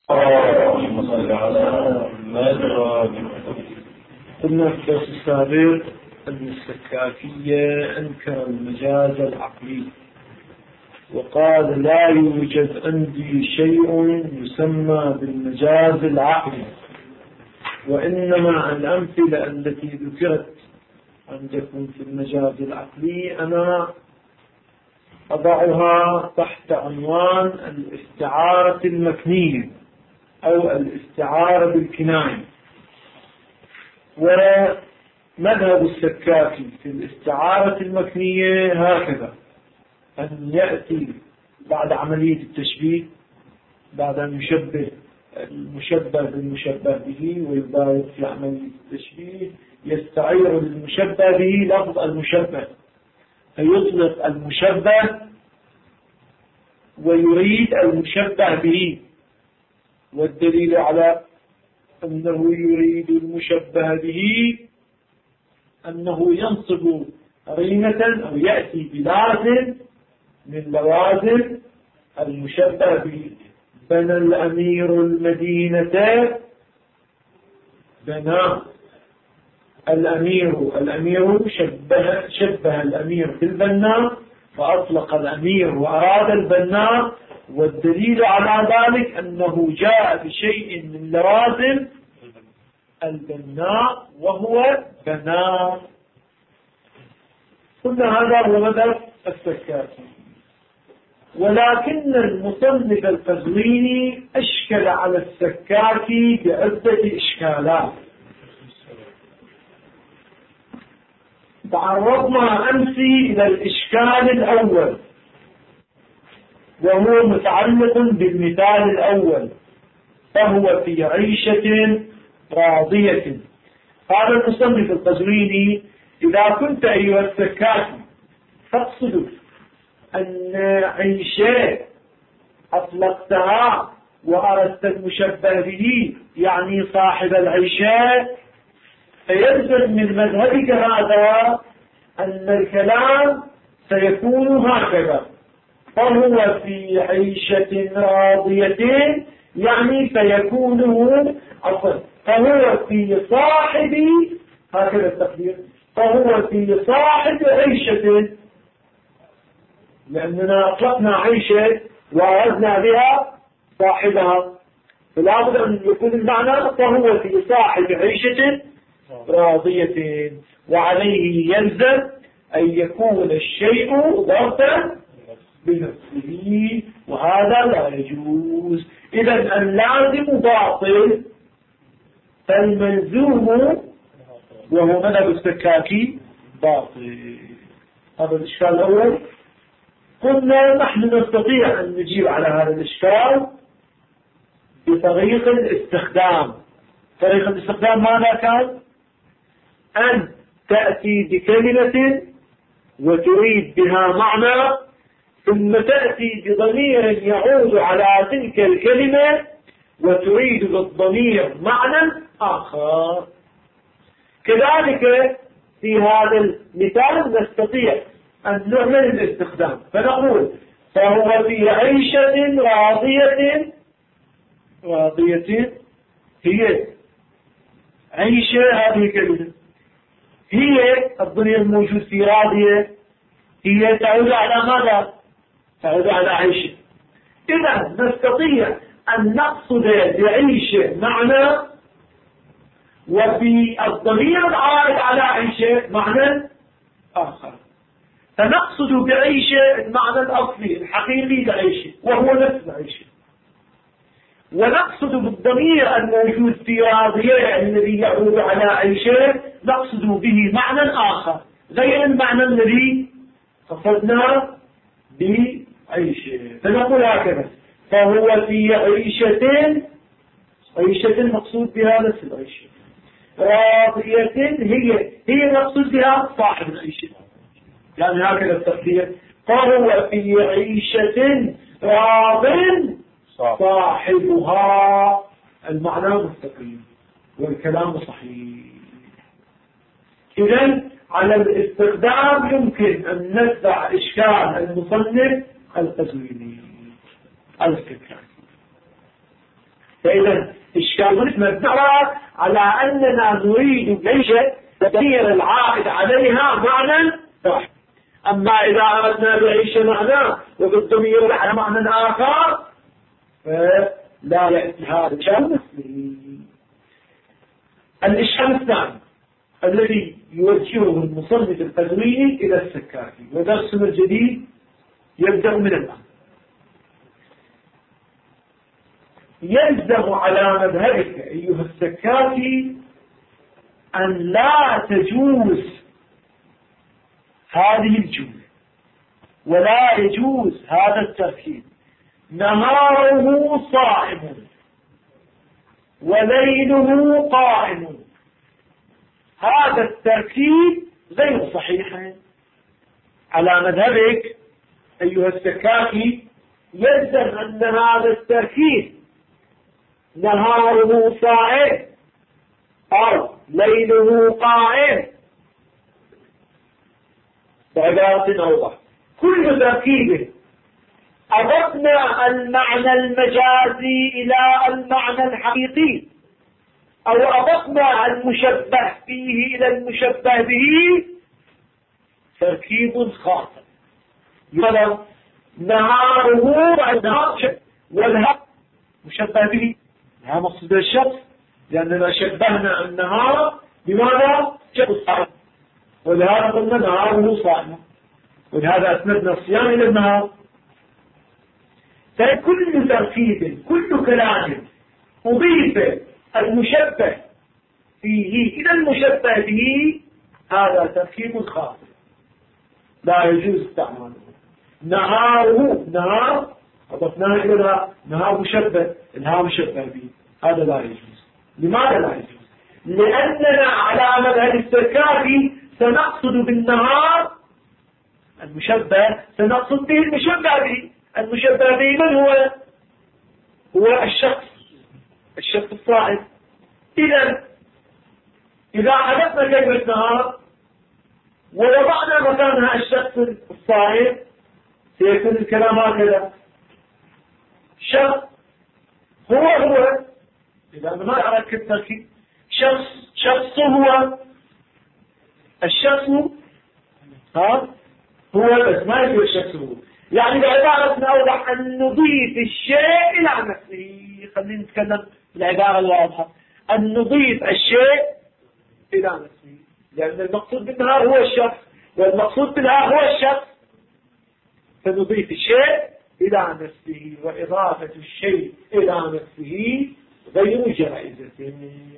اللهم صل على محمد. قلنا في الدرس السابق أن السكاكية أنكر المجاز العقلي وقال لا يوجد عندي شيء يسمى بالمجاز العقلي، وإنما الأمثلة التي ذكرت عندكم في المجاز العقلي أنا أضعها تحت عنوان الاستعارة المكنية أو الاستعارة بالكناية. ومذهب السكاكي في الاستعارة المكنية هكذا: أن يأتي بعد عملية التشبيه، بعد أن يشبه المشبه بالمشبه به ويبالغ في عملية التشبيه، يستعير للمشبه به لفظ المشبه، فيطلق المشبه ويريد المشبه به. والدليل على أنه يريد المشبه به أنه ينصب قرينة أو يأتي بلازم من لوازم المشبه به. بنى الأمير المدينة، بنى الأمير شبه الأمير بالبناء فأطلق الأمير وأراد البناء. والدليل على ذلك أنه جاء بشيء من لوازم البناء وهو بناء. قلنا هذا هو مذهب السكاكي، ولكن المصنف القزويني أشكل على السكاكي بعدة إشكالات. تعرضنا أمس إلى الإشكال الأول وهو متعلق بالمثال الأول، فهو في عيشة راضية. قال المصنف القزويني: إذا كنت أيها السكاكي تقصد أن عيشة أطلقتها وأردت المشبه به يعني صاحب العيشة، فيلزم من مذهبك هذا أن الكلام سيكون هكذا: فهو في عيشة راضية، يعني فيكونه فهو في صاحب، هكذا التقدير، فهو في صاحب عيشة، لأننا أطلقنا عيشة وأردنا بها صاحبها، فلا بد أن يكون المعنى فهو في صاحب عيشة راضية. وعليه يلزم أن يكون الشيء ظرفا بنفسه، وهذا لا يجوز. إذا اللازم باطل، فالملزوم وهو مذهب السكاكي باطل. هذا الإشكال الأول. قلنا نحن نستطيع أن نجيب على هذا الإشكال بطريق الاستخدام. طريق الاستخدام ماذا كان؟ أن تأتي بكلمة وتريد بها معنى، ثم تأتي بضمير يعود على تلك الكلمة وتريد بالضمير معنى آخر. كذلك في هذا المثال نستطيع أن نعمل الاستخدام، فنقول: فهو في عيشة راضية. هي عيشة، هذه كلمة، هي الضمير الموجود في راضية، هي تعود على ماذا؟ تعود على عيشة. إذا نستطيع أن نقصد بعيشة معنى، وفي الضمير العائد على عيشة معنى آخر، فنقصد بعيشة المعنى الأصلي الحقيقي لعيشة وهو نفس العيشة، ونقصد بالضمير الموجود في راضية الذي يعود على عيشة نقصد به معنى آخر غير المعنى الذي قصدنا بعيشة. فنقول هكذا: فهو في عيشة مقصود بها نفس العيشة، راضية هي مقصود بها صاحب العيشة، يعني هكذا التقدير: فهو في عيشة راض صاحبها. المعنى مستقيم والكلام صحيح. إذن على الاستخدام يمكن أن نتبع إشكال المصنف القزويني السكاكي. فإذا إشكال مبنى على أننا نريد ليش تغيير العائد عليها معنى واحد. أما إذا أردنا بعيش معنى وبالضمير على معنى آخر فلا يأتي هذا الإشكال. الإشكال الثاني الذي يوجهه المصنف القزويني إلى السكاكي، ودرسنا الجديد يبدأ من الآن. يلزم على مذهبك أيها السكاكي أن لا تجوز هذه الجملة ولا يجوز هذا التركيب: نهاره صائم وليله قائم. هذا التركيب غير صحيح على مذهبك أيها السكاكي. يلزم أن هذا التركيب نهاره صائم أو ليله قائم بعبارة أوضح: كل تركيب أضفنا المعنى المجازي إلى المعنى الحقيقي أو أضفنا المشبه فيه إلى المشبه به تركيب خاطئ. مثلا نهاره والنهار مشبه به، هذا مقصود الشخص، لأننا شبهنا النهار بماذا؟ شخص، ولهذا قلنا نهاره صائم، ولهذا أسندنا الصيام إلى النهار. فكل تركيب، كل كلام أضيف المشبه فيه إلى المشبه به هذا تركيب خاطئ لا يجوز استعماله. نهاره نهار أضفناه إلى نهار مشبه، النهار مشبه به، هذا لا يجوز. لماذا لا يجوز؟ لأننا على مذهب السكاكي سنقصد بالنهار المشبه، سنقصد به المشبه به. المشبه به من هو؟ هو الشخص الصائم. إذا حدثنا كلمة نهار ووضعنا مكانها الشخص الصائم سيكون الكلام هكذا: شخص هو إذا ما أردت التركيب شخص هو الشخص هو بس ما يجب الشخص هو. يعني بعبارة أوضح أن نضيف الشيء إلى نفسه. خلينا نتكلم بالعبارة الواضحة: أن نضيف الشيء إلى نفسه، لأن المقصود بالنهار هو الشخص والمقصود بالها هو الشخص، فنضيف الشيء إلى نفسه، وإضافة الشيء إلى نفسه غير جائزة.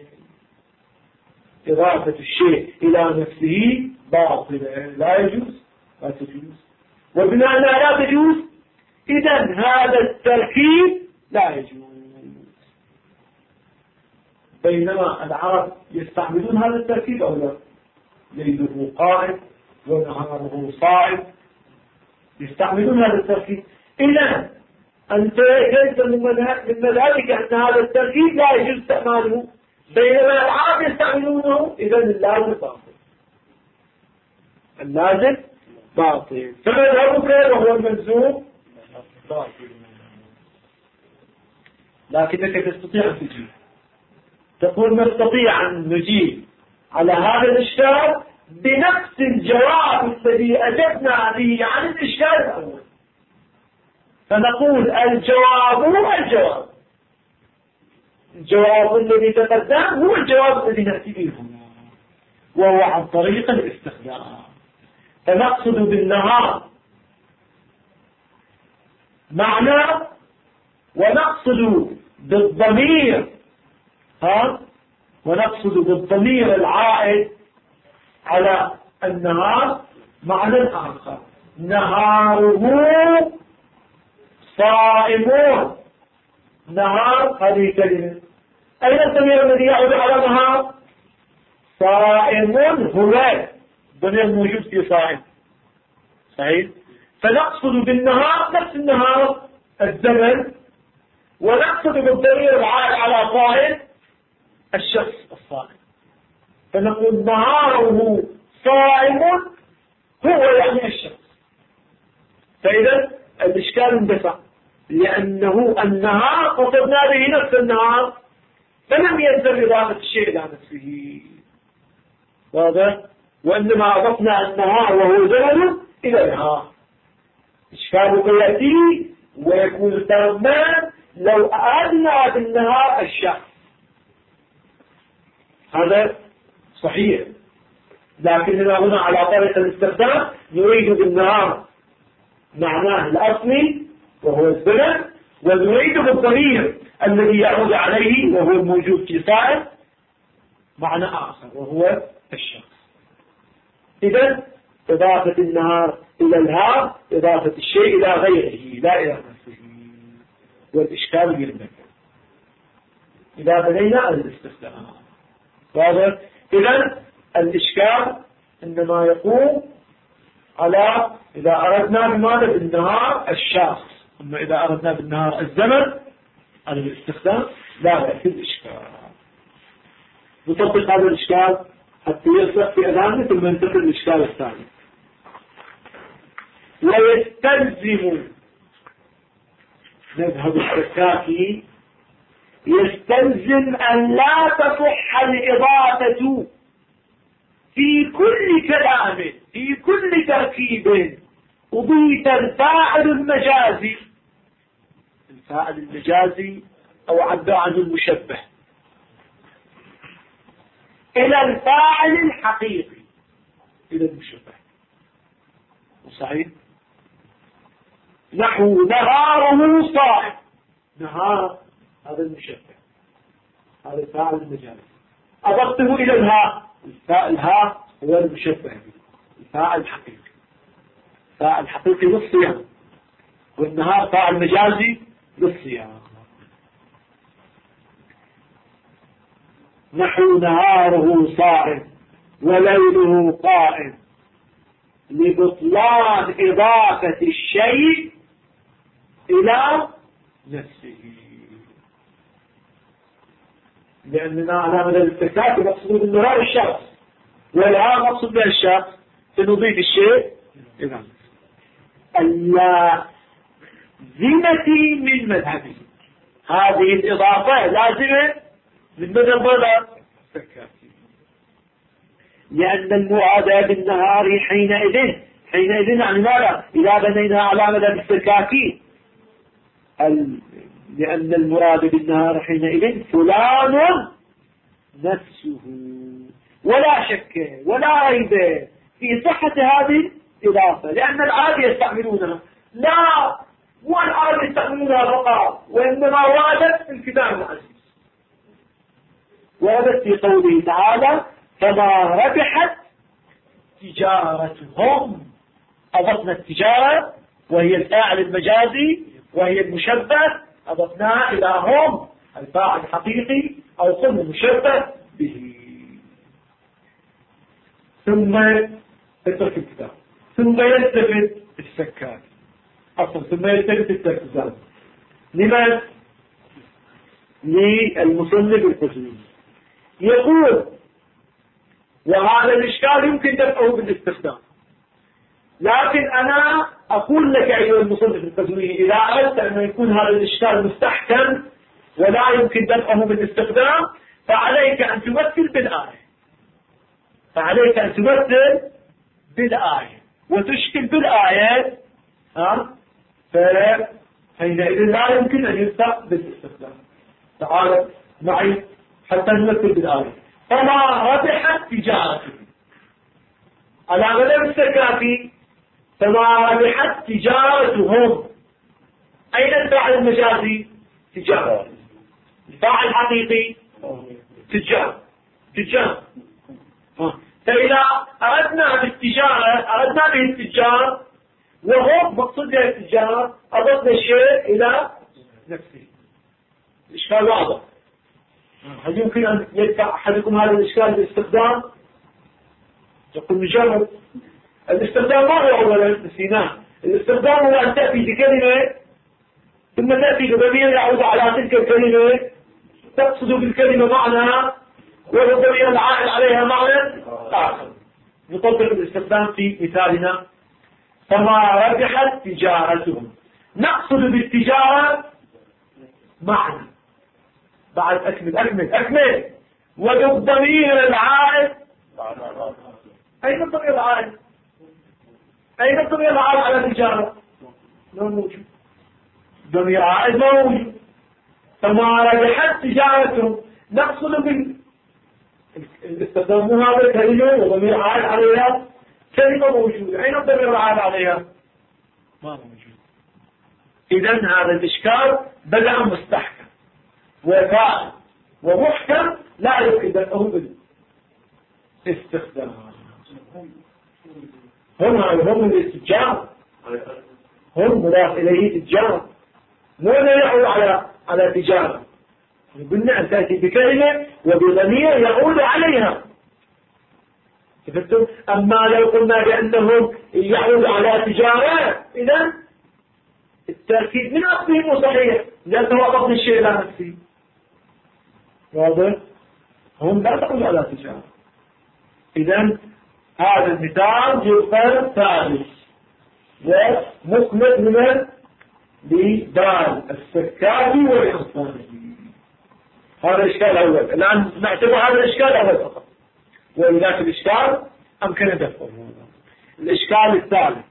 إضافة الشيء إلى نفسه باطلة، لا يجوز، لا تجوز. وبما أنها لا تجوز إذن هذا التركيب لا يجوز. بينما العرب يستعملون هذا التركيب أو لا؟ ليله قائم ونهاره صائم، يستعملون هذا التركيب. إذن أنت ليس من مذهبك أن هذا التركيب لا يجوز استعماله، بينما العرب يستعملونه. إذن اللازم باطل، اللازم باطل. فمذهبك وهو الملزوم باطل. لكنك تستطيع أن تجيب، تقول نستطيع أن نجيب على هذا الإشكال بنفس الجواب الذي أجبنا به عن الإشكال الأول. فنقول الجواب هو الجواب الذي تقدم هو الجواب الذي نأتي به هنا، وهو عن طريق الاستخدام. فنقصد بالنهار معنى، ونقصد بالضمير ونقصد بالضمير العائد على النهار معنى آخر: نهاره صائمون. نهار هذه كلمة، أين الضمير الذي يعود على نهار؟ صائمون هو ضمير موجود في صائم، صحيح؟ فنقصد بالنهار نفس النهار الزمن، ونقصد بالضمير العائد على صائم الشخص الصائم. فنقول نهاره صائم هو يعني الشخص. فإذا الإشكال اندفع، لأنه النهار قصدنا به نفس النهار، فلم يلزم إضافة الشيء إلى نفسه. واضح؟ وإنما أضفنا النهار وهو زمن إلى النهار. إشكالك يأتي ويكون تماما لو أردنا بالنهار الشخص، هذا صحيح، لكننا هنا على طريقة الاستخدام نريد بالنهار معناه الأصلي وهو الزمن، ونريد بالضمير الذي يعود عليه وهو الموجود في صائر معنى آخر وهو الشخص. إذن إضافة النهار إلى الهار إضافة الشيء إلى غيره لا إلى نفسه، والإشكال يرمك إذا بنينا الاستخدام. واضح؟ إذن الإشكال إنما يقوم على إذا أردنا بماذا بالنهار الشخص، أما إذا أردنا بالنهار الزمن على الاستخدام لا يأتي الإشكال. نطبق هذا الإشكال حتى يصح في أذهاننا ثم ننتقل للإشكال الثاني. ويستلزم مذهب السكاكي يستلزم أن لا تصح الإضافة في كل كلام في كل تركيب أضيف الفاعل المجازي، الفاعل المجازي أو عبر عنه المشبه، إلى الفاعل الحقيقي إلى المشبه. صحيح؟ نحو نهاره صائم، نهار هذا المشبه، هذا الفاعل المجازي، أضفته إلى الهاء، الهاء هو المشبه، الفاعل الحقيقي، فاعل حقيقي للصيام، والنهار فاعل مجازي للصيام. نحو نهاره صائم وليله قائم، لبطلان إضافة الشيء إلى نفسه. لأننا على مدى الاستكاك مقصود بالنهار الشخص، والهاء مقصود بها الشخص، فنضيف الشيء إلى نفسه. اللازمة من مذهبه، هذه الإضافة لازمة من مذهب السكاكي، لأن المراد بالنهار حينئذ يعني ماذا؟ إذا بنينا على مذهب السكاكي لأن المراد بالنهار حينئذ فلان نفسه، ولا شك ولا ريب في صحة هذه الإضافة، لأن العرب يستعملونها، لا مو العرب يستعملونها فقط، وإنما وردت في الكتاب العزيز، وردت في قوله تعالى فما ربحت تجارتهم. أضفنا التجارة وهي الفاعل المجازي وهي المشبه، أضفناها إلى هم الفاعل الحقيقي أو هم المشبه به. ثم اترك الكتاب، ثم يلتفت السكاك أصلا، ثم يلتفت التركزان لمن؟ للمصنف القزويني. يقول وهذا الإشكال يمكن دفعه بالاستخدام، لكن أنا أقول لك أيها المصنف القزويني إذا أردت أن يكون هذا الإشكال مستحكم ولا يمكن دفعه بالاستخدام فعليك أن تمثل بالآية، فعليك أن تمثل بالآية وتشكل بالآية، فحينئذ لا يمكن أن يدفع بالاستخدام. تعال معي حتى نمثل بالآية. فما ربحت تجارته على مذهب السكاكي، فما ربحت تجارتهم، أين الفاعل المجازي؟ تجارة. الفاعل الحقيقي تجار. فإذا أردنا بالتجارة أردنا به التجار وهو مقصود به التجار، أضفنا الشيء إلى نفسه. الإشكال واضح. هل يمكن أن يدفع أحدكم هذا الإشكال باستخدام؟ يقول مجرد الاستخدام ما هو أولا نسيناه، الاستخدام هو أن تأتي بكلمة ثم تأتي بضمير يعود على تلك الكلمة تقصد بالكلمة معنى والضمير العائد عليها معنى آخر. نطبق الاستخدام في مثالنا. فما ربحت تجارتهم، نقصد بالتجارة معنى. بعد أكمل وبالضمير العائد. أين الضمير العائد؟ أين الضمير العائد على التجارة؟ لا موجود. ضمير عائد ما موجود. فما رجحت تجارته نقصد استخدموا هذا الكلمة وضمير عائد عليها كلمة موجودة. أين الضمير العائد عليها؟ ما موجود. إذن هذا الإشكال بدأ مستحكم وفاء ومحكم لا يمكن أنه بالاستخدام. هم الاتجار، هم مضاف إليه تجارة، مو يعود على تجارة. قلنا أن تأتي بكلمة وبضمير يعود عليها. أما لو قلنا بأنه يعود على تجارة إذن التأكيد من أصله صحيح لأنه أضفنا الشيء إلى نفسه. واضح؟ هم لا تعود على تجارة. إذن هذا المثال يذكر ثالث ومثمر من بدال السكاكي والإنصاري. هذا الإشكال الأول. الآن نعتبر هذا الإشكال الأول فقط، وإذا في الإشكال أمكن دفعه. الإشكال الثالث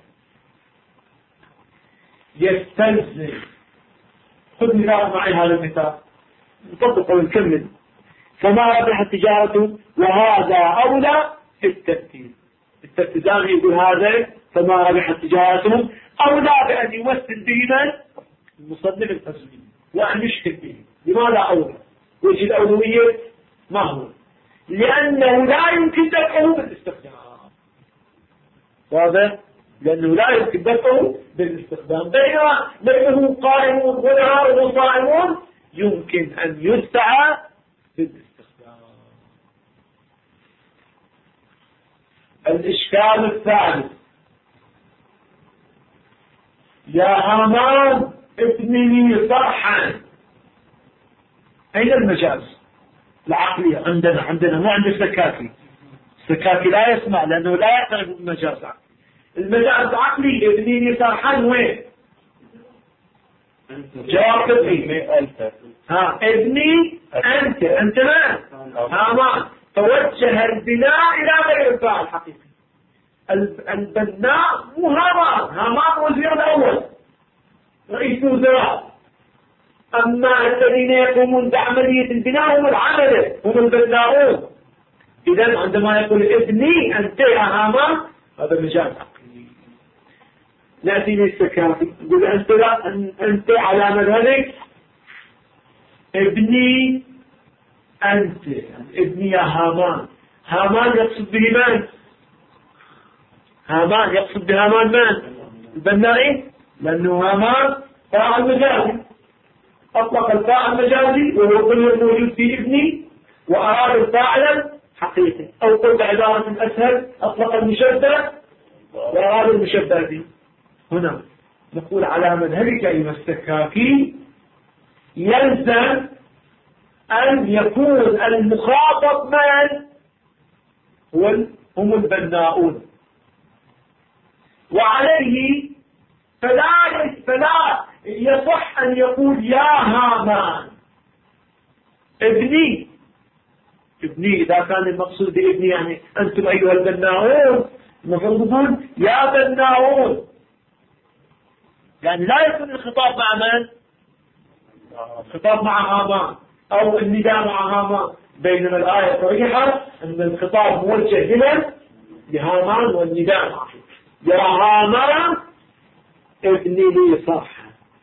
يستلزم. خذ مثال معي هذا المثال نطبقه ونكمل. فما ربحت تجارته وهذا أولى في الترتيب. الترتيبان يقول هذا فما ربحت تجارته أولى بأن يمثل به من؟ المصنف الفصلي وأن يشكل به. لماذا أولى؟ وجه الأولوية ما هو؟ لأنه لا يمكن دفعه بالاستخدام. واضح؟ لأنه لا يمكن دفعه بالاستخدام. بينه قائمون ونهاره صائمون يمكن أن يدفع بالاستخدام. الإشكال الثالث يا هامان ابني صرحا. أين المجاز العقلي عندنا مو عند السكاكي. السكاكي لا يسمع لأنه لا يعترف بالمجاز. المجاز العقلي ابني صرحا وين؟ جواب ابني ابني أنت ما هامان. توجه البناء إلى غير الفاعل الحقيقي. البناء مو هامان وزير الأول رئيس الوزراء. أما الذين يقومون بعملية البناء هم العملة، هم البناؤون. إذن عندما يقول ابني أنت يا هامان هذا مجال عقلي. نأتي للسكاكي يقول أنت على مذهبك ابني أنت ابني يا هامان. هامان يقصد به من؟ هامان يقصد بهامان من؟ البنائي. لأنه هامان فاعل مجازي، أطلق الفاعل المجازي وهو كل موجود في ابني وأراد الفاعل حقيقي. أو قل بعبارة أسهل أطلق المشبه وأراد المشبه به. هنا نقول على مذهبك أيها السكاكي يلزم أن يكون المخاطب من هم البناؤون. وعليه فلا يصح أن يقول يا هامان ابني. إذا كان المقصود بابني يعني أنتم أيها البناؤون، المفروض يقول يا بناؤون. يعني لا يكون الخطاب مع من؟ الخطاب مع هامان أو النداء مع هامان. بينما الآية صريحة أن الخطاب موجه لهامان والنداء معه. يا هامان ابني لي صرحا.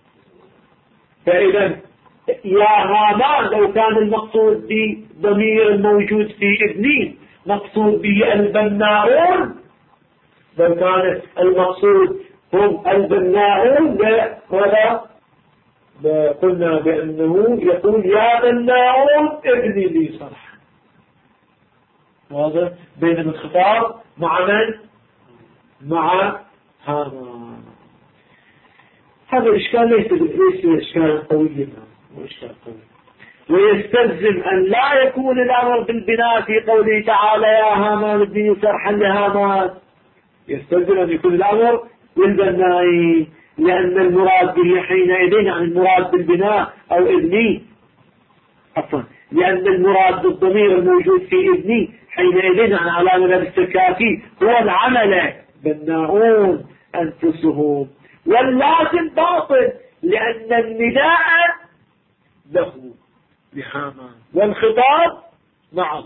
فإذا يا هامان لو كان المقصود بضمير الموجود في ابني مقصود به البناؤون، لو كان المقصود هم البناؤون لماذا قلنا بأنه يقول يا بناؤون ابني لي صرحا. واضح؟ بين الخطاب مع من؟ مع هامان. هذا الإشكال ليس إشكالا قويا، ويستلزم أن لا يكون الأمر بالبناء في قوله تعالى يا هامان ابني صرحا لهامان. يستلزم أن يكون الأمر بالبناء لأن المراد به حينئذ يعني المراد بالبناء أو ابني، عفوا، لأن المراد بالضمير الموجود في ابني حينئذ يعني على مذهب السكاكي هو العمل بناؤون أنفسهم، واللازم باطل لأن النداء له لهامان والخطاب معه.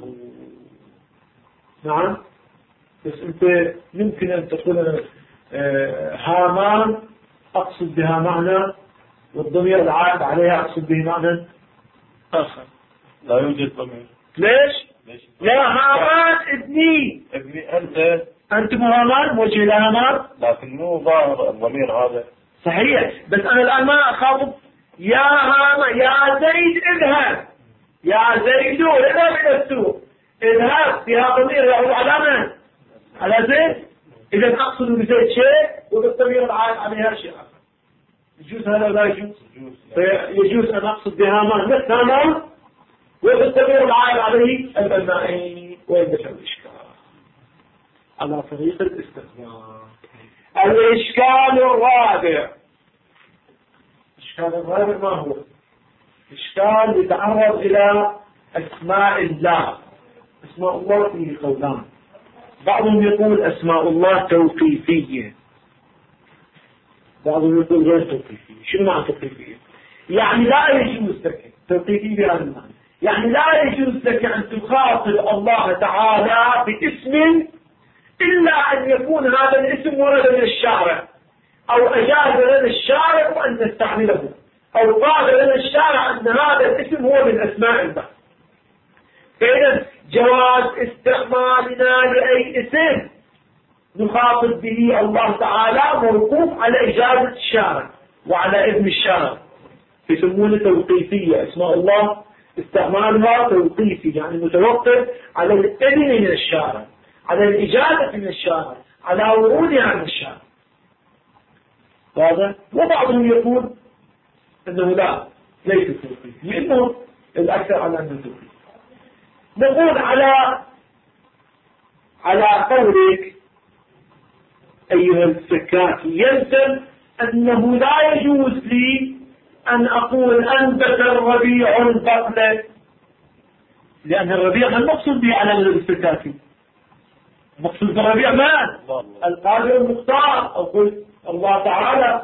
نعم، بس أنت ممكن أن تقول هامان أقصد بها معنى، والضمير العائد عليها أقصد به معنى آخر. لا يوجد ضمير. ليش؟ يا هامان ابني أنت هامان موجه إلى هامان، لكن مو ظاهر الضمير هذا. صحيح، بس أنا الآن ما أخاطب يا هامان يا زيد اذهب، يا زيد اذهب إلى السوق، اذهب فيها ضمير يعود على من؟ على زيد. إذا أقصد بزيد شيء وبالضمير العائد عليها شيء آخر. يجوز هذا ولا يجوز؟ يجوز أن أقصد بهامان مثل هامان وبالضمير العائد عليه البنائي. وين دخل الإشكال؟ على طريق الاستثناء. الإشكال الرابع، الإشكال الرابع ما هو؟ إشكال يتعرض إلى أسماء الله. أسماء الله فيه قولان، بعضهم يقول أسماء الله توقيفية، بعضهم يقول غير توقيفية. شنو معنى توقيفية؟ يعني لا يجوز لك توقيفية بهذا المعنى، يعني لا يجوز لك أن تخاطب الله تعالى باسم إلا أن يكون هذا الاسم ورد من الشارع، أو أجاز لنا الشارع أن نستعمله، أو قال لنا الشارع أن هذا الاسم هو من أسماء الله. فإذا جواز استعمالنا لأي اسم نخاطب به الله تعالى موقوف على إجازة الشارع وعلى إذن الشارع، يسمونه توقيفية. اسماء الله استعمالها توقيفي، يعني متوقف على الإذن من الشارع، على الإجازة من الشارع، على ورودها من الشارع. هذا. وبعضهم يقول أنه لا، ليس توقيفي، لأنه الأكثر على أنه توقيفي. نقول على قولك أيها السكاكي يلزم أنه لا يجوز لي أن أقول أنبت الربيع البقلة، لأن الربيع ما المقصود به على السكاكي، المقصود بالربيع من؟ القادر المختار، أو قل الله تعالى.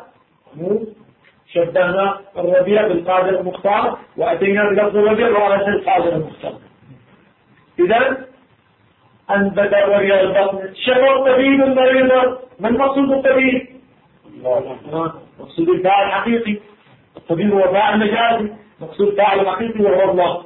شبهنا الربيع بالقادر المختار وأتينا بلفظ الربيع وعلى القادر المختار. إذا أنبت الربيع البقلة، شفى الطبيب المريض. ما المقصود بالطبيب؟ مقصود الفاعل الحقيقي، الطبيب هو فاعل مجازي، مقصود الفاعل الحقيقي وهو الله.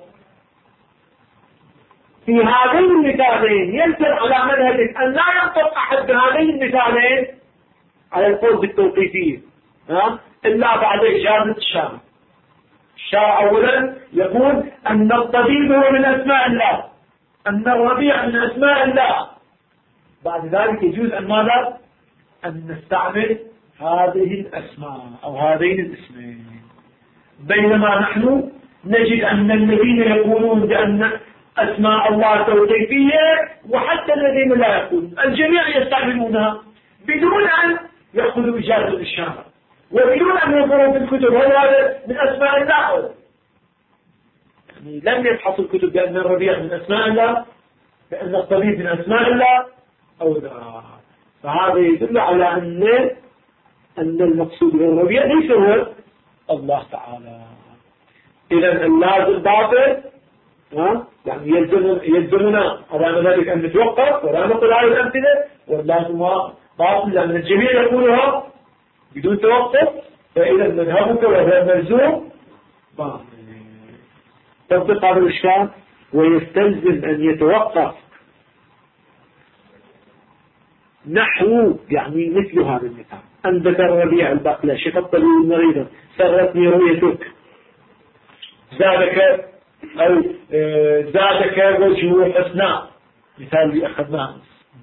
في هذين المثالين يلزم على مذهبك أن لا ينطق أحد بهذين المثالين على القول بالتوقيفية إلا بعد إجازة الشارع. الشارع أولا يقول أن الطبيب هو من أسماء الله، أن الربيع من أسماء الله، بعد ذلك يجوز أن ماذا؟ أن نستعمل هذه الأسماء أو هذين الاسمين. بينما نحن نجد أن الذين يقولون بأن أسماء الله توقيفية، وحتى الذين لا يقولون الجميع يستعملونها بدون أن يأخذوا إجازة الشارع وبدون أن ينظروا في الكتب هذا من أسماء الله. يعني لم يبحثوا الكتب بأن الربيع من أسماء الله، بأن الطبيب من أسماء الله أو لا. فهذا يدل على أن المقصود بالربيع ليس هو الله تعالى. إذا اللازم باطل، يعني يلزمنا على ذلك أن نتوقف ولا نقل هذه الأمثلة، واللازم باطل لأن الجميع يقولها بدون توقف. فإذا مذهبك وهو الملزوم باطل. تطبق هذا الإشكال ويستلزم أن يتوقف نحو، يعني مثل هذا المثال: أنبت الربيع البقلة، شفى الطبيب المريض، سرتني رؤيتك، زادك وجه حسنا، مثال اللي أخذناه.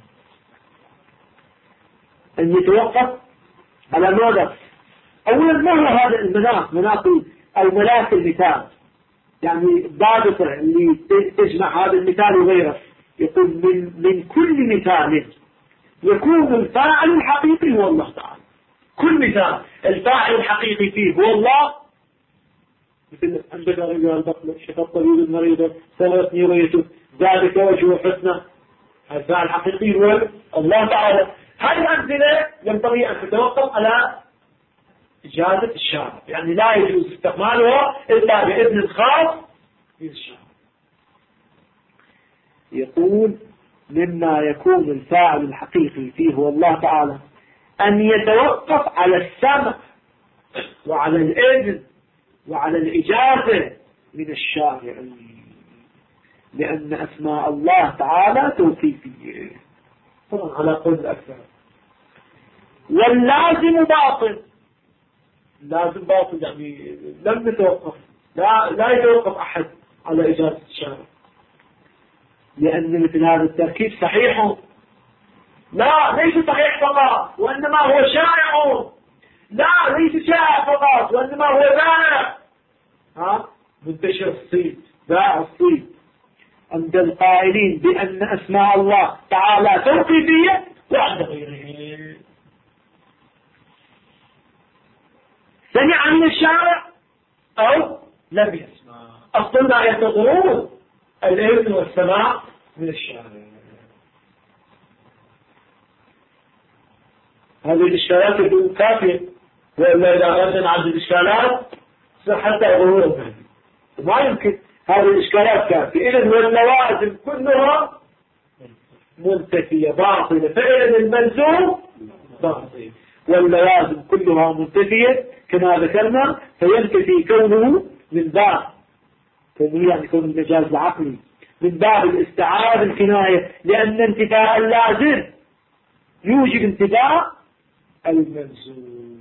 أن يتوقف على ماذا؟ أولا ما هو هذا المناط أو ملاك المثال، يعني ضابطة اللي تجمع هذا المثال وغيره. يقول من كل مثال يكون الفاعل الحقيقي هو الله تعالى، كل مثال الفاعل الحقيقي فيه هو الله، مثل عندك رجال بطل شفى الطبيب المريض سوتني ريته ذلك وجه حسنه، الفاعل الحقيقي هو الله تعالى. هذه الأمثلة ينبغي أن تتوقف على إجازة الشارع، يعني لا يجوز استعمالها إلا بإذن خاص للشارع. يقول مما يكون الفاعل الحقيقي فيه هو الله تعالى أن يتوقف على السمع وعلى الإذن وعلى الإجازة من الشارع، لأن أسماء الله تعالى توقيفية طبعا على قول الأكثر. واللازم باطل، لازم باطل يعني لم نتوقف، لا يتوقف أحد على إجازة الشارع، لأن مثل هذا التركيب صحيح، لا ليس صحيح فقط وإنما هو شائع، لا ليس شائع فقط وإنما هو بائع، منتشر الصيد، بائع الصيد عند القائلين بأن أسماء الله تعالى توقيفية وعند غيره. سمع من الشارع أو لم يسمع، أصلا لا ينتظرون الإذن والسماع من الشارع. هذه الإشكالات تكون كافية، وإلا إذا أردنا نعدل الإشكالات حتى ظهورها ما يمكن. هذه الإشكالات كافية. إذن واللوازم كلها منتفية باطلة، فإذن الملزوم باطل واللوازم كلها منتفية كما ذكرنا، فينتفي كونه من باب كونه يعني كون المجاز العقلي من باب الاستعارة الكناية، لأن انتفاء اللازم يوجب انتفاء الملزوم.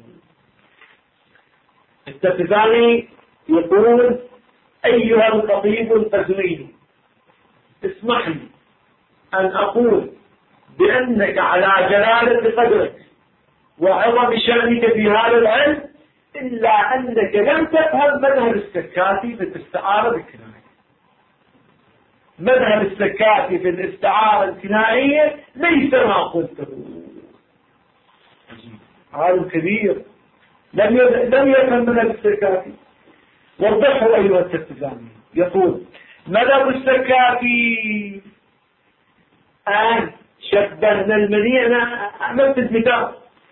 الثاني يقول أيها الخطيب القزويني اسمح لي أن أقول بأنك على جلالة قدرك وعظم شأنك في هذا العلم، إلا أنك لم تفهم مذهب السكاتي في الاستعارة الكنائية. مذهب السكاتي في الاستعارة الكنائية ليس ما قلته. عالم كبير لم يفهم مذهب السكاتي. وضحوا أيها التلفزيون. يقول مذهب السكاتي أن شبهنا المني، أنا عملت المثال،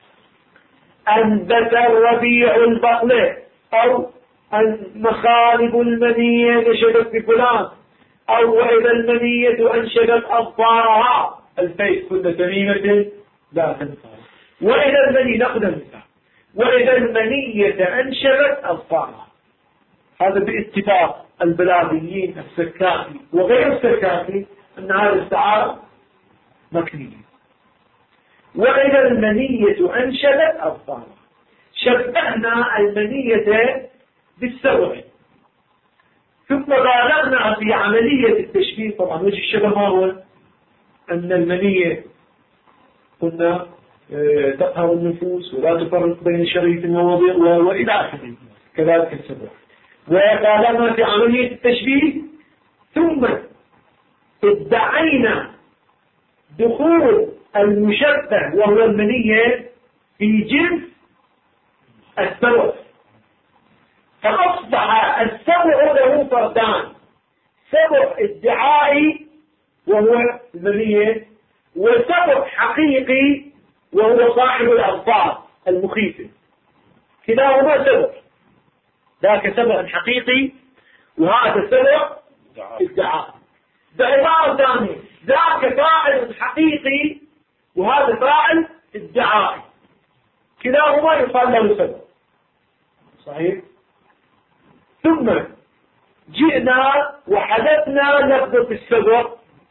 أنبت الربيع البقلة أو أن مخالب المنية نشدت بفلان، أو وإذا المنية أنشدت أظفارها البيت كل تميمة لا تنفع. وإذا المنية نأخذ المثال، وإذا المنية أنشدت أظفارها، هذا باتفاق البلاغيين السكاتي وغير السكاتي أن هذا الاستعارة مكنية. وإذا المنية أنشدت أظفارها، شبهنا المنية بالسبع، ثم بالغنا في عملية التشبيه. طبعا وجه الشبه ما هو؟ أن المنية قلنا تقهر النفوس ولا تفرق بين شريف ووضيع وإلى آخره، كذلك السبع. وبالغنا في عملية التشبيه، ثم ادعينا دخول المشبه وهو المنية في جنس السبع، فأصبح السبع له فردان، سبع ادعائي وهو المنية، وسبع حقيقي وهو صاحب الأظفار المخيفة. كلاهما سبع، ذاك سبع حقيقي وهذا سبع ادعاء. بعبارة ثانية ذاك فاعل حقيقي وهذا فاعل ادعائي، كلاهما يقال له سبع. صحيح. ثم جئنا وحدثنا لفظة السبع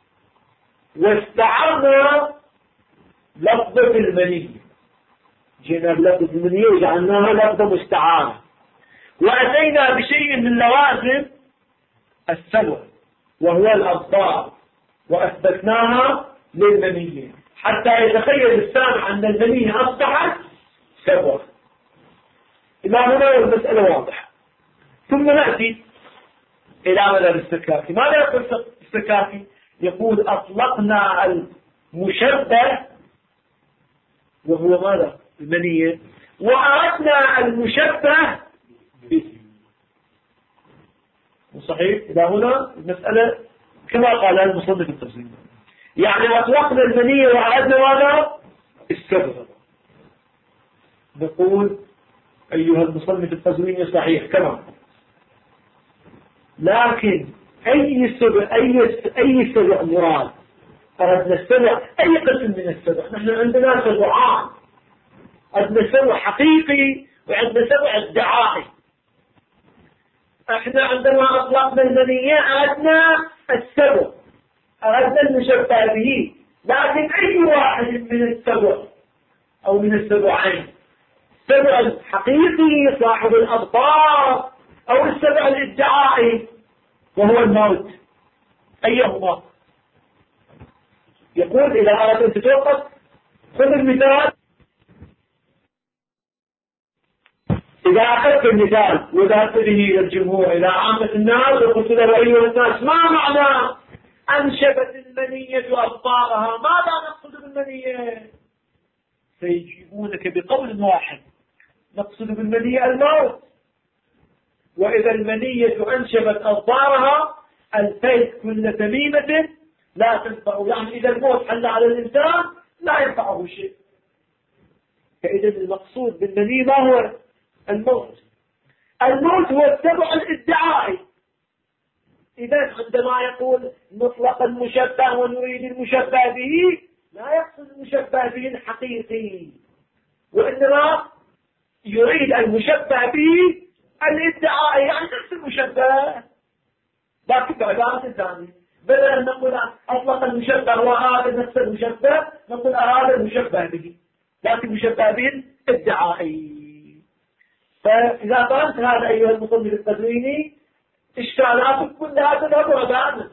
واستعرنا لفظة المنية، جئنا بلفظة المنية وجعلناها لفظة مستعارة، وأتينا بشيء من لوازم السبع وهو الأظفار وأثبتناها للمنية حتى يتخيل السامع أن المنية أصبحت سبع. إلى هنا المسألة واضحة. ثم نأتي إلى مذهب السكاتي. ماذا يقول السكاتي؟ يقول أطلقنا المشبه وهو ماذا؟ المنية، وأردنا المشبه به. صحيح؟ إلى هنا المسألة كما قال المصنف التفسير، يعني أطلقنا المنية وأردنا ماذا؟ السبب. نقول أيها المصنف التزويني صحيح كما، لكن أي سبع مراد؟ أردنا السبع أي قسم من السبع؟ نحن عندنا سبعان، عندنا سبع حقيقي وعندنا سبع ادعائي. احنا عندما أطلقنا المنية أردنا السبع، أردنا المشبه به، لكن أي واحد من السبع أو من السبعين، السبع الحقيقي صاحب الأبطار أو السبع الادعائي وهو الموت، أيهما؟ يقول إذا أردت أن تتوقف خذ المثال. إذا أخذت المثال وذهبت به إلى الجمهور إلى عامة الناس وقلت له أيها الناس ما معنى أنشبت المنية أبطارها؟ ماذا نقصد بالمنية؟ سيجيبونك بقول واحد، نقصد بالمنية الموت. وإذا المنية أنشبت أبطارها الفيت كل تميمة لا تنفع، يعني إذا الموت حل على الإنسان لا ينفعه شيء. فإذا المقصود بالمنية ما هو؟ الموت. الموت هو السبع الادعائي. إذا عندما يقول مطلق المشبه ونريد المشبه به، لا يقصد المشبه به الحقيقي، وإنما يريد المشبه به الادعائي، يعني نفس المشبه لكن بعبارة ثانية. بدل أن نقول أطلق المشبه وهذا نفس المشبه، نقول هذا المشبه به لكن المشبه به الادعائي. فإذا فهمت هذا أيها المصنف التدويني إشكالاتك كلها تذهب غباء،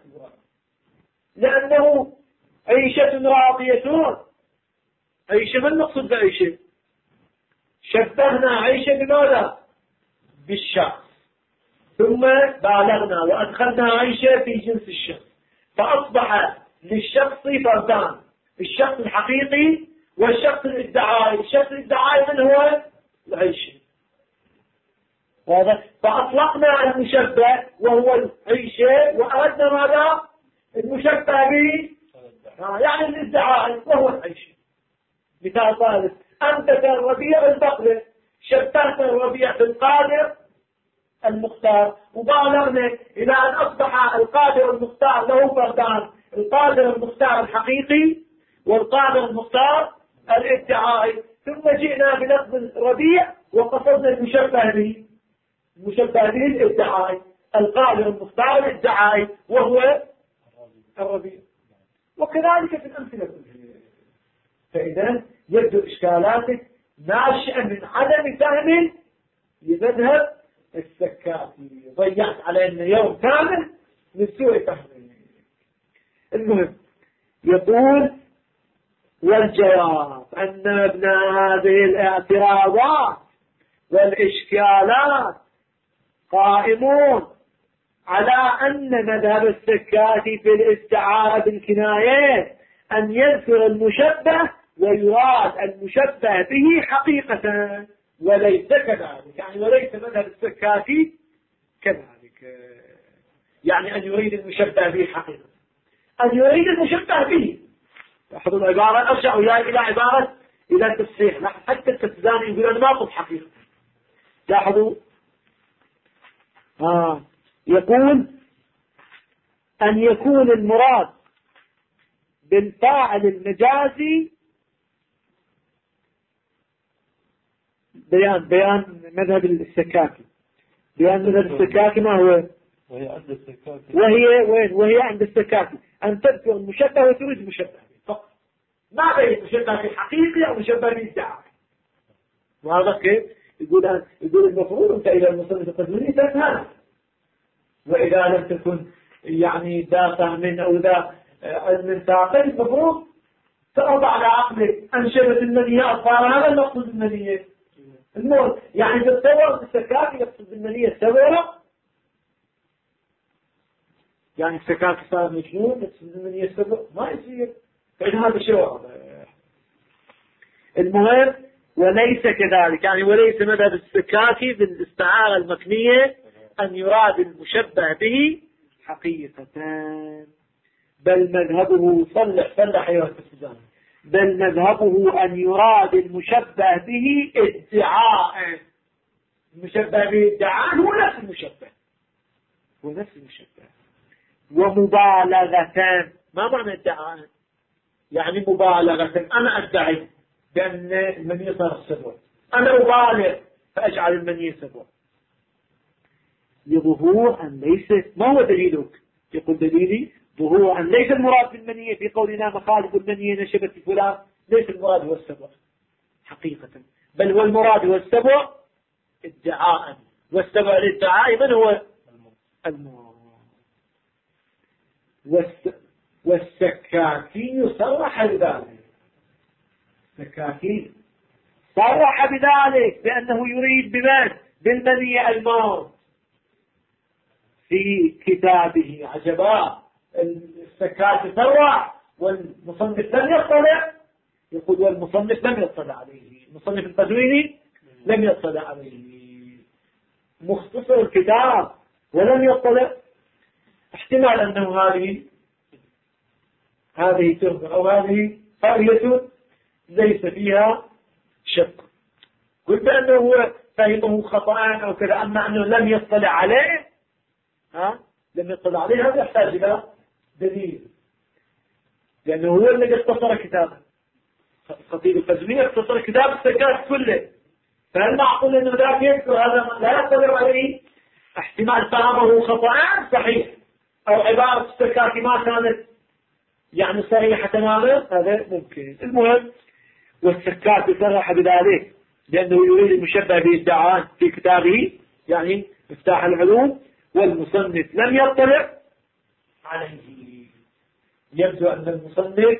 لأنه عيشة راضية. عيشة، ما المقصود بعيشة؟ شبهنا عيشة بماذا؟ بالشخص، ثم بالغنا وأدخلنا عيشة في جنس الشخص، فأصبح للشخص فردان، الشخص الحقيقي والشخص الادعائي. الشخص الادعائي من هو؟ العيشة. فأطلقنا المشبه وهو العيشة وأردنا ماذا؟ المشبه به يعني الادعاء وهو العيشة. مثال ثالث، أنبت الربيع البقرة، شبهت الربيع بالقادر المختار، وبالغنا إلى أن أصبح القادر المختار له فردان، القادر المختار الحقيقي والقادر المختار الادعائي. ثم جئنا بلفظ الربيع وقصدنا المشبه به، المشبه به الادعائي، القادر المختار الادعائي وهو الربيع. وكذلك في الأمثلة كلها. فإذا يبدو إشكالاتك ناشئة من عدم فهم لمذهب السكاتي، ضيعت علينا يوم كامل من سوء فهمه. المهم يقول والجواب أن ابن هذه الاعتراضات والإشكالات قائمون على أن مذهب السكاتي في الاستعارة بالكنايات أن يذكر المشبه ويراد المشبه به حقيقة، وليس كذلك. يعني وليس مذهب السكاتي كذلك، يعني أن يريد المشبه به حقيقة، أن يريد المشبه به. لاحظوا العبارة، أرجع إلى عبارة إلى التصحيح، حتى التزاني يقول أنا ما قلت حقيقة. لاحظوا يقول أن يكون المراد بالفاعل المجازي بيان مذهب السكاكي. بيان مذهب السكاكي ما هو؟ وهي عند السكاكي. وهي عند السكاكي أن تذكر المشبه وتريد المشبه فقط، ما بين مشبه حقيقي أو مشبه ادعائي. وهذا كيف؟ يقول المفروض أنت إلى المصنف التدويني تفهم، وإذا لم تكن يعني ذا فهم أو ذا علم ثاقل المفروض تأخذ على عقلك أنشبت المنية أطفال. هذا المقصود بالمنية الموت. يعني تتصور السكاكي يقصد بالمنية السبورة، يعني السكاكي صار مجنون يقصد بالمنية السبورة، ما يصير. فإن هذا شيء واضح. المهم وليس كذلك، يعني وليس مذهب السكاكي بالاستعارة المكنية أن يراد المشبه به حقيقة، بل مذهبه صلح أيها التلفزيون، بل مذهبه أن يراد المشبه به ادعاء. المشبه به ادعاء هو نفس المشبه، هو نفس المشبه. ومبالغة، ما معنى ادعاء؟ يعني مبالغة، أنا أدعي بأن المني صار سبع، أنا أبالغ فأجعل المني سبع، لظهور أن ليس. ما هو دليلك؟ يقول دليلي ظهور أن ليس المراد بالمنية في قولنا مخالف المنية نشبت فلان، ليس المراد هو السبع حقيقة، بل هو المراد هو السبع ادعاء، والسبع الادعاء من هو؟ المراد. والسكاكي صرح بذلك، السكاكي صرح بذلك بأنه يريد بمن؟ بالمنية الموت في كتابه. عجبا، السكاكي صرح والمصنف لم يطلع. يقول والمصنف لم يطلع عليه، المصنف القزويني لم يطلع عليه، مختصر الكتاب ولم يطلع. احتمال أنه هذه تهمة أو هذه قرية ليس فيها شك. قلت أنه هو فهمه خطأ أو كذا، أما أنه لم يطلع عليه، لم يطلع عليه، هذا يحتاج إلى دليل، لأنه هو الذي اختصر كتابه. الخطيب القزويني اختصر كتاب السكاكي كله، فهل معقول أنه ذاك يذكر هذا لا يطلع عليه؟ احتمال فهمه خطأ صحيح، أو عبارة السكاكي ما كانت يعني صريحة تماما، هذا ممكن. المهم، والسكاكي صرح بذلك لأنه يريد المشبه بادعاء في كتابه، يعني مفتاح العلوم، والمصنف لم يطلع عليه. يبدو أن المصنف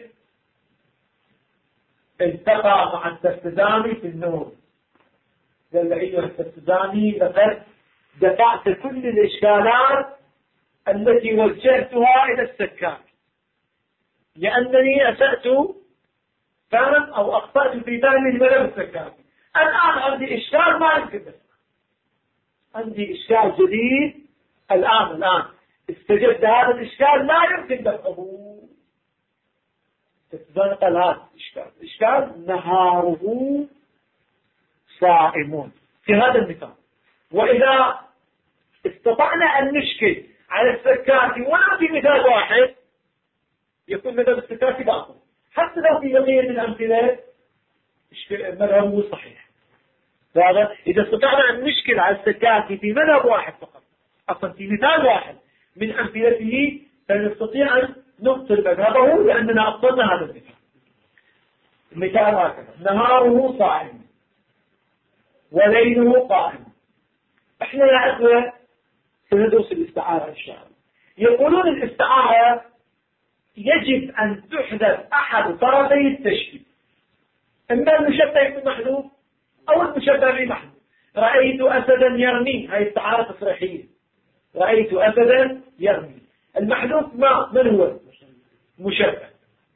التقى مع التفتزاني في النور، قال أيها التفتزاني لقد دفعت كل الإشكالات التي وجهتها إلى السكاكي، لأنني أسأت فهم أو أخطأت في فهم المذهب السكاكي. الآن عندي إشكال ما يمكن بس، عندي إشكال جديد الآن استجد هذا الإشكال لا يمكن دفعه. قال هذا إشكال نهاره صائمون في هذا المثال. وإذا استطعنا أن نشكل على السكاكي ولا في مثال واحد، يكون مذهب السكاكي باطل، حتى لو في بقية من الأمثلة مذهبه صحيح. هذا إذا استطعنا أن نشكل على السكاكي في مذهب واحد فقط، أصلا في مثال واحد من أمثلته، فنستطيع أن نبطل مذهبه لأننا أبطلنا هذا المثال. المثال هكذا: نهاره صائم وليله قائم. احنا نعرف سندرس الاستعارة إن شاء الله. يقولون الاستعارة يجب أن تحذف أحد طرفي التشبيه، إما المشبه بمحذوف أو المشبه بمحذوف. رأيت أسدا يرمي، هذه استعارة تصريحية، رأيت أسدا يرمي. المحذوف من هو؟ مشبه.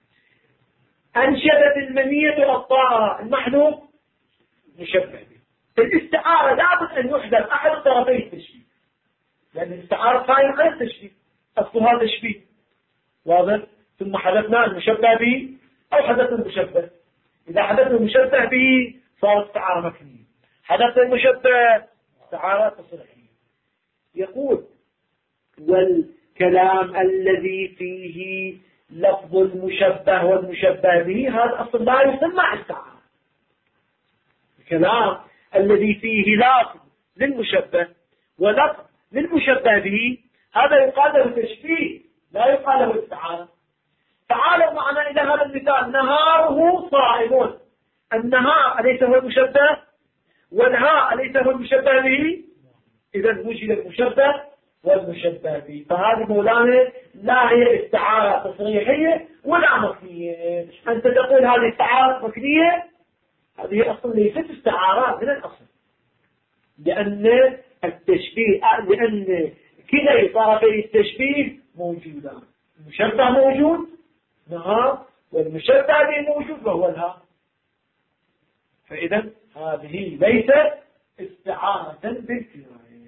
أنشدت المنية الطائرة، المحذوف مشبه به. الاستعارة لابد أن يحذف أحد طرفي التشبيه، لأن الاستعارة قائمة على التشبيه، أصلها تشبيه، واضح؟ ثم حذفنا المشبه به أو حذفنا المشبه. إذا حذفنا المشبه به صارت استعارة مكنية، حذفنا المشبه استعارة تصريحية. يقول: والكلام الذي فيه لفظ المشبه والمشبه به هذا أصلا لا يسمى استعارة. الكلام الذي فيه لفظ للمشبه ولفظ للمشبه به هذا يقال له تشبيه، لا يقال له استعارة. تعالوا معنا إلى هذا المثال: نهاره صائمون. النهار أليس هو المشبه؟ والهاء أليس هو المشبه به؟ إذا وجد المشبه والمشبه به. فهذه مولانا لا هي استعارة تصريحية ولا مكنية. أنت تقول هذه استعارة مكنية، هذه أصلا ليست استعارات من الأصل، لأن التشبيه، لأن كلا طرفي التشبيه موجودان، المشبه موجود نهار، والمشبه به موجود وهو الهاء. فإذا هذه ليست استعارة بالكناية.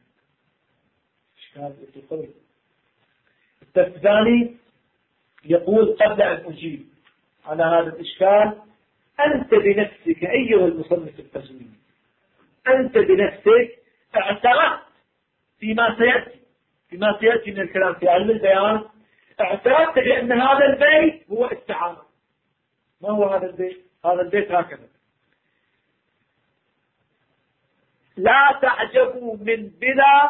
إشكال القول. الثاني يقول قبل أن أجيب على هذا الإشكال: أنت بنفسك أيها المصنف القزويني، أنت بنفسك اعترفت فيما سيأتي من الكلام في علم البيان، اعترفت بأن هذا البيت هو استعارة. ما هو هذا البيت؟ هذا البيت هكذا: لا تعجبوا من بلا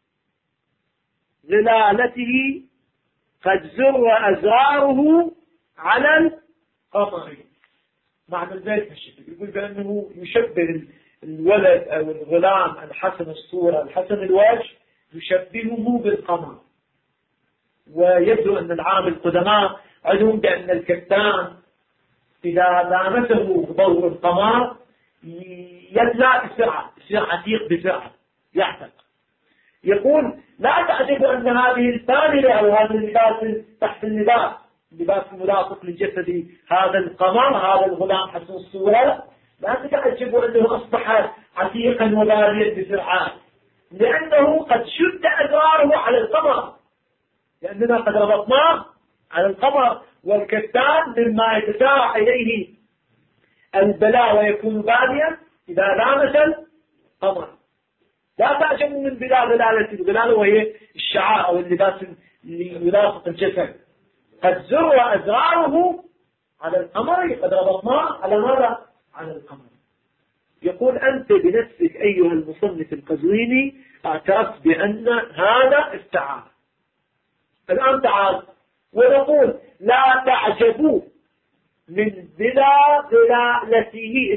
ظلالته قد زر أزراره على القمر. معنى البيت بالشكل يقول بأنه يشبه الولد أو الغلام الحسن الصورة الحسن الوجه، يشبهه بالقمر. ويبدو أن العرب القدماء عندهم بأن الكتان إذا لامسه ضوء القمر يبلع بسرعة، يصير عتيق بسرعة، يعتق. يقول: لا تعجب أن هذه الفانلة أو هذا اللباس تحت اللباس الملاصق للجسد، هذا القمر، هذا الغلام حسن الصورة، لا تتعجبوا أنه أصبح عتيقا وباليا بسرعة، لأنه قد شد أزراره على القمر، لأننا قد ربطناه على القمر. والكتان مما يتسارع إليه البلاء ويكون باليا إذا لامس القمر. لا تعجبوا من بلا ظلالة الظلال، وهي الشعار أو اللباس اللي يلاصق الجسد. قد زر أزراره على القمر، قد ربطناه على ماذا؟ على القمر. يقول: أنت بنفسك أيها المصنف القزويني اعترفت بأن هذا استعارة. الآن تعال ونقول: لا تعجبوا من بلا ظلالته.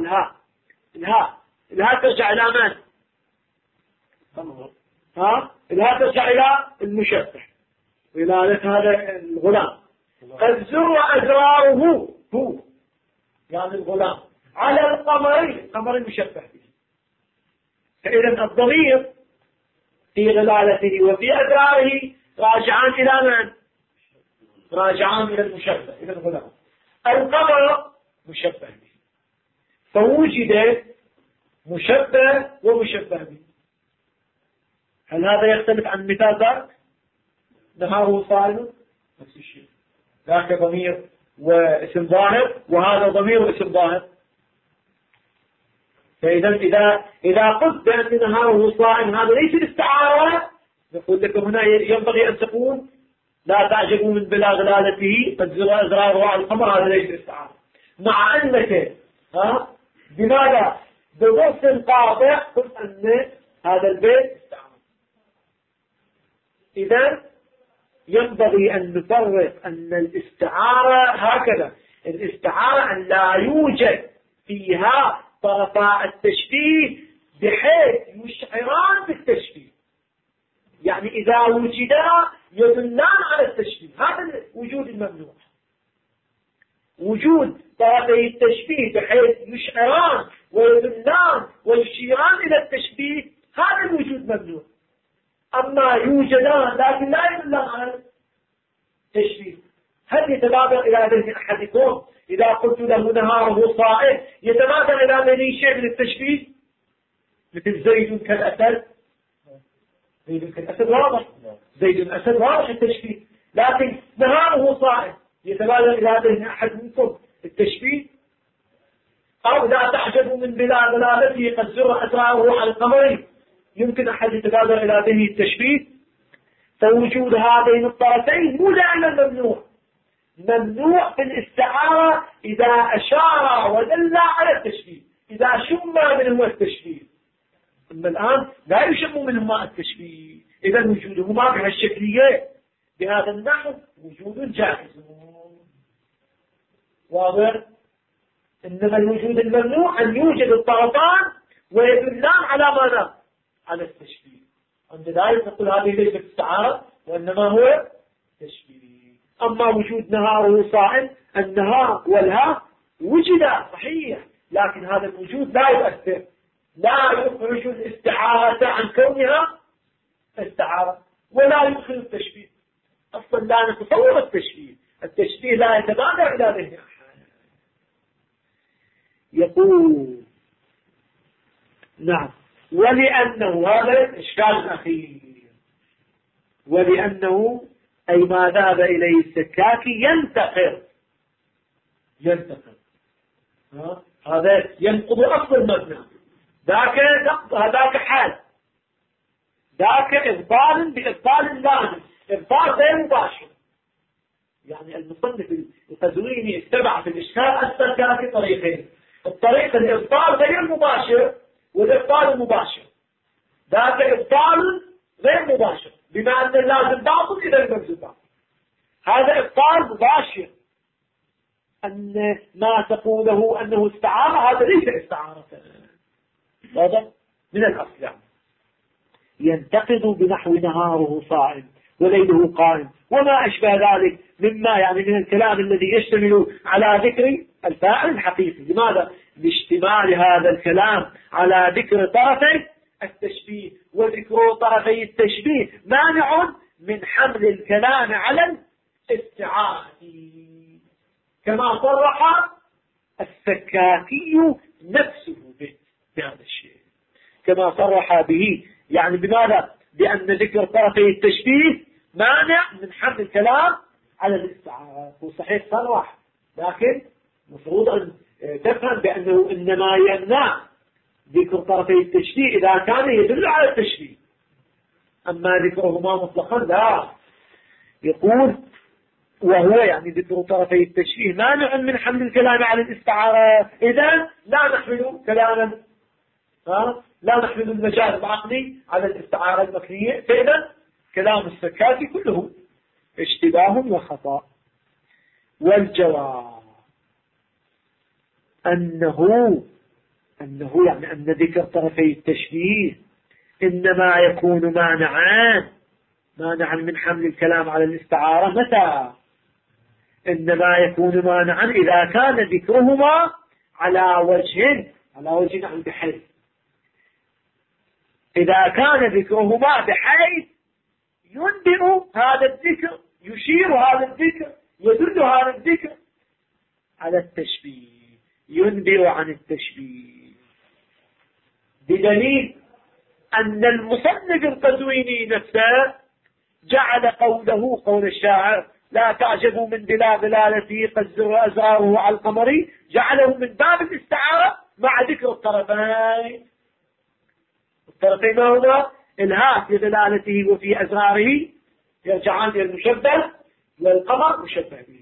الهاء ترجع إلى من؟ الهاء ترجع إلى المشبه، إلى هذا الغلام. قد زر أزراره، هو يعني الغلام، على القمر المشبه به. فإذا الضمير في ظلالته وفي أزراره راجعان إلى من؟ راجعان إلى المشبه، إلى الغلام. القمر مشبه به، فوجد مشبه ومشبه به. هل هذا يختلف عن مثال ذاك؟ نهاره صائم، نفس الشيء، ذاك ضمير واسم ظاهر، وهذا ضمير واسم ظاهر. فإذا إذا قلت بأن نهاره صائم هذا ليس الاستعارة، نقول لك هنا ينبغي أن تقول: لا تعجبوا من بلا ظلالته قد زر أزراره على القمر، هذا ليس الاستعارة. مع أنك بماذا؟ بنص قاطع قلت أن هذا البيت استعارة. إذا ينبغي أن نفرق أن الاستعارة هكذا: الاستعارة أن لا يوجد فيها طرفا التشبيه بحيث يشعران بالتشبيه، يعني إذا وجدا يدلان على التشبيه. هذا وجود الممنوع، وجود طرفي التشبيه بحيث يشعران ويدلان ويشيران إلى التشبيه، هذا الوجود ممنوع. أما يوجدان لكن لا يدلان على التشبيه، هل يتبادر إلى ذهن أحدكم إذا قلت له نهاره صائم يتبادر إلى ذهن شيء من التشبيه؟ مثل زيد كالأسد، زيد كالأسد واضح، زيد الأسد واضح التشبيه، لكن نهاره صائم يتبادر إلى ذهن أحد منكم التشبيه؟ أو لا تعجبوا من بلا ظلالته قد زر أسراره على القمر، يمكن أحد يتبادر إلى ذهن التشبيه؟ فوجود هذين الطرفين مو دائما ممنوع. ممنوع في الاستعارة إذا أشار ودل على التشبيه، إذا شم منه التشبيه. أما الآن لا يشم منهما التشبيه، إذا وجودهما بهالشكلية بهذا النحو وجود جائز. واضح؟ إنما الوجود الممنوع أن يوجد الطرفان ويدلان على ماذا؟ على التشبيه. عند ذلك نقول هذه ليست استعارة وإنما هو تشبيه. أما وجود نهاره صائم، النهار والها وجد صحيح، لكن هذا الوجود لا يؤثر، لا يخرج الاستعارة عن كونها استعارة، ولا يدخل التشبيه. أصلا لا نتصور التشبيه لا يتبادر إلى ذهن أحد. يقول نعم ولأنه هذا الإشكال الأخير، ولأنه أي ما ذهب إليه السكاكي ينتقل هذا ينقض أصل المبنى، ذاك حال، ذاك إبطال بإبطال لازم، إبطال غير مباشر. يعني المصنف القزويني اتبع في الإشكال السكاكي طريقين، الطريق الإبطال غير مباشر والإبطال المباشر. ذاك إبطال غير مباشر بما أن اللازم باطل إذا المجزوم باطل، هذا إبطال مباشر، أن ما تقوله أنه استعارة هذا ليس استعارة، هذا من الأصل. يعني ينتقد بنحو نهاره صائم وليله قائم وما أشبه ذلك مما يعني من الكلام الذي يشتمل على ذكر الفاعل الحقيقي. لماذا؟ لاشتمال هذا الكلام على ذكر طرفي التشبيه، وذكر طرفي التشبيه مانع من حمل الكلام على الاستعارة، كما صرح السكاكي نفسه بهذا الشيء، كما صرح به. يعني بماذا؟ بأن ذكر طرفي التشبيه مانع من حمل الكلام على الاستعارة. وصحيح صرح، لكن مفروض أن تفهم بأنه إنما يمنع ذكر طرفي التشبيه إذا كان يدل على التشبيه، أما ذكرهما مطلقا لا. يقول وهو يعني ذكر طرفي التشبيه مانع من حمل الكلام على الاستعارة، إذا لا نحمل كلاما لا نحمل المجال العقلي على الاستعارة المكنية، فإذا كلام السكاكي كله اشتباه وخطأ. والجواب أنه يعني أن ذكر طرفي التشبيه إنما يكون مانعا من حمل الكلام على الاستعارة. متى؟ إنما يكون مانعا إذا كان ذكرهما على وجه يعني بحيث، إذا كان ذكرهما بحيث ينبئ هذا الذكر، يشير هذا الذكر، يدل هذا الذكر على التشبيه، ينبئ عن التشبيه، بدليل أن المصنف القزويني نفسه جعل قوله قول الشاعر لا تعجبوا من دلالته قد زر أزراره على القمر، جعله من باب الاستعارة مع ذكر الطرفين ما هما الهاء في دلالته وفي أزراره يرجعان إلى المشبه والقمر مشبه به.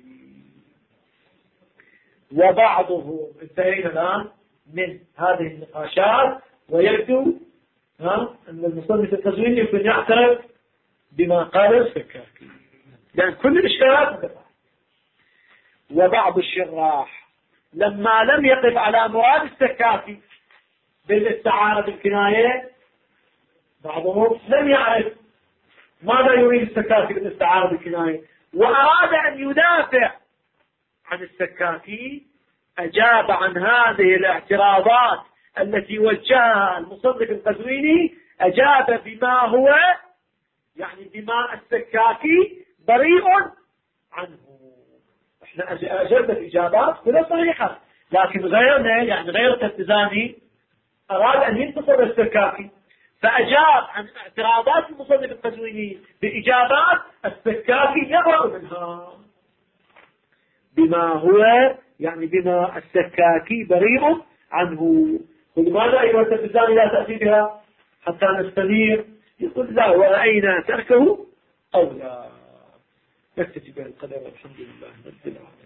وبعضهم انتهينا الآن من هذه النقاشات، ويبدو أن المصنف القزويني يمكن يعترف بما قال السكاكي، لأن كل الإشكالات انتفع. وبعض الشراح لما لم يقف على مراد السكاكي بالاستعارة بالكناية، بعضهم لم يعرف ماذا يريد السكاكي بالاستعارة بالكناية وأراد أن يدافع عن السكاكي، أجاب عن هذه الاعتراضات التي وجهها المصنف القزويني، أجاب بما هو يعني بما السكاكي بريء عنه. احنا أجبنا الإجابات كلها صريحة، لكن غيرنا يعني غير التزامي أراد أن ينتصر السكاكي، فأجاب عن اعتراضات المصنف القزويني بإجابات السكاكي يبرأ منها بما هو يعني بما السكاكي بريء عنه. ولماذا أيها التزامي لا تأتي بها حتى نستنير؟ يقول لا، ورأينا تركه أو لا. نكتفي بالقدر، الحمد لله رب العالمين.